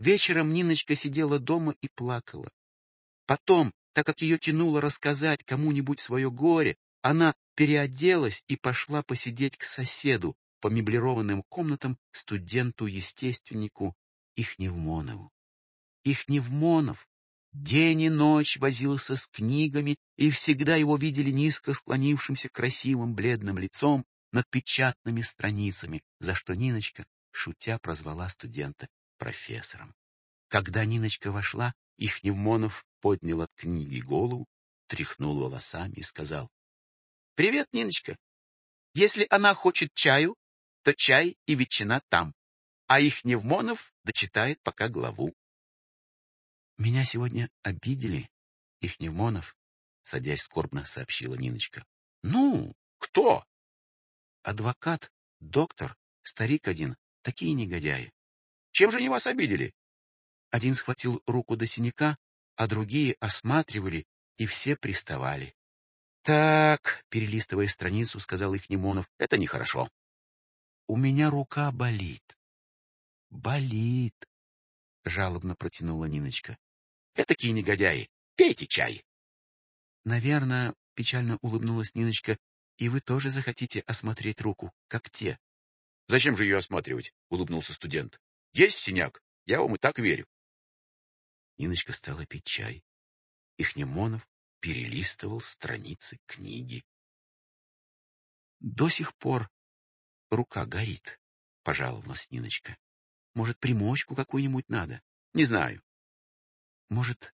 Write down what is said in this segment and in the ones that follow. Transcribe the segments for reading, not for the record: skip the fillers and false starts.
Вечером Ниночка сидела дома и плакала. Потом, так как ее тянуло рассказать кому-нибудь свое горе, она переоделась и пошла посидеть к соседу по меблированным комнатам студенту-естественнику Ихневмонову. Ихневмонов день и ночь возился с книгами, и всегда его видели низко склонившимся красивым бледным лицом над печатными страницами, за что Ниночка, шутя, прозвала студента профессором. Когда Ниночка вошла, Ихневмонов поднял от книги голову, тряхнул волосами и сказал: «Привет, Ниночка. Если она хочет чаю, то чай и ветчина там, а Ихневмонов дочитает пока главу». «Меня сегодня обидели, Ихневмонов», — садясь скорбно сообщила Ниночка. «Ну, кто?» «Адвокат, доктор, старик один, такие негодяи». «Чем же они вас обидели?» Один схватил руку до синяка, а другие осматривали, и все приставали. «Так», — перелистывая страницу, сказал Ихневмонов, — «это нехорошо». «У меня рука болит». «Болит», — жалобно протянула Ниночка. «Этакие негодяи. Пейте чай». «Наверное, — печально улыбнулась Ниночка, — и вы тоже захотите осмотреть руку, как те». «Зачем же ее осматривать?» — улыбнулся студент. «Есть синяк? Я вам и так верю». Ниночка стала пить чай. Ихневмонов перелистывал страницы книги. «До сих пор рука горит», — пожаловалась Ниночка. «Может, примочку какую-нибудь надо?» «Не знаю». «Может,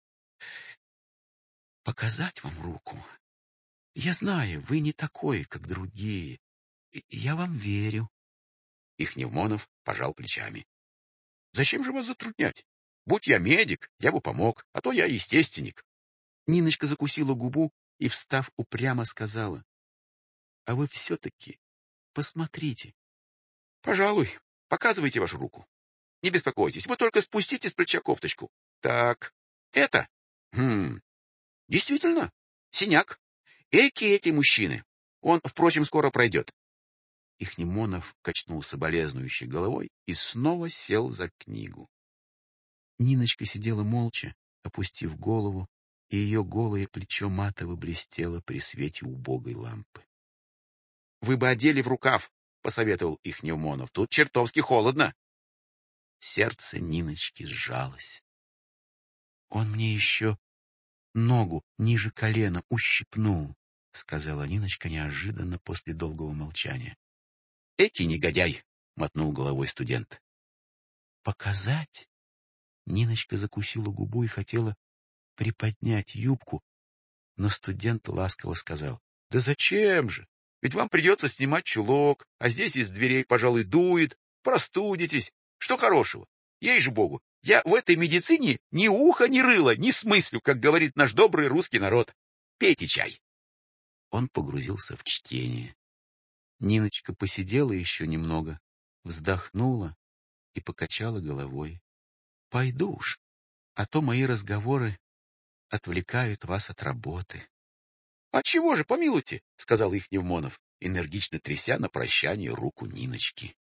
показать вам руку? Я знаю, вы не такой, как другие. Я вам верю». Ихневмонов пожал плечами. «Зачем же вас затруднять? Будь я медик, я бы помог, а то я естественник». Ниночка закусила губу и, встав, упрямо сказала: «А вы все-таки посмотрите». «Пожалуй, показывайте вашу руку. Не беспокойтесь, вы только спустите с плеча кофточку. Так, это? Действительно, синяк. Эки эти мужчины. Он, впрочем, скоро пройдет». Ихневмонов качнул соболезнующей головой и снова сел за книгу. Ниночка сидела молча, опустив голову, и ее голое плечо матово блестело при свете убогой лампы. «Вы бы одели в рукав», — посоветовал Ихневмонов. «Тут чертовски холодно». Сердце Ниночки сжалось. «Он мне еще ногу ниже колена ущипнул», — сказала Ниночка неожиданно после долгого молчания. «Эки негодяй», — мотнул головой студент. «Показать?» Ниночка закусила губу и хотела приподнять юбку, но студент ласково сказал: «Да зачем же? Ведь вам придется снимать чулок, а здесь из дверей, пожалуй, дует, простудитесь. Что хорошего? Ей-же-богу, я в этой медицине ни уха, ни рыла, не смыслю, как говорит наш добрый русский народ. Пейте чай». Он погрузился в чтение. Ниночка посидела еще немного, вздохнула и покачала головой. «Пойду уж, а то мои разговоры отвлекают вас от работы». «А чего же, помилуйте», — сказал Ихневмонов, энергично тряся на прощание руку Ниночки.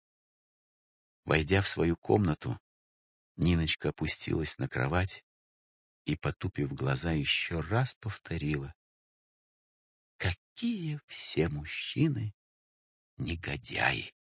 Войдя в свою комнату, Ниночка опустилась на кровать и, потупив глаза, еще раз повторила: «Какие все мужчины негодяи!»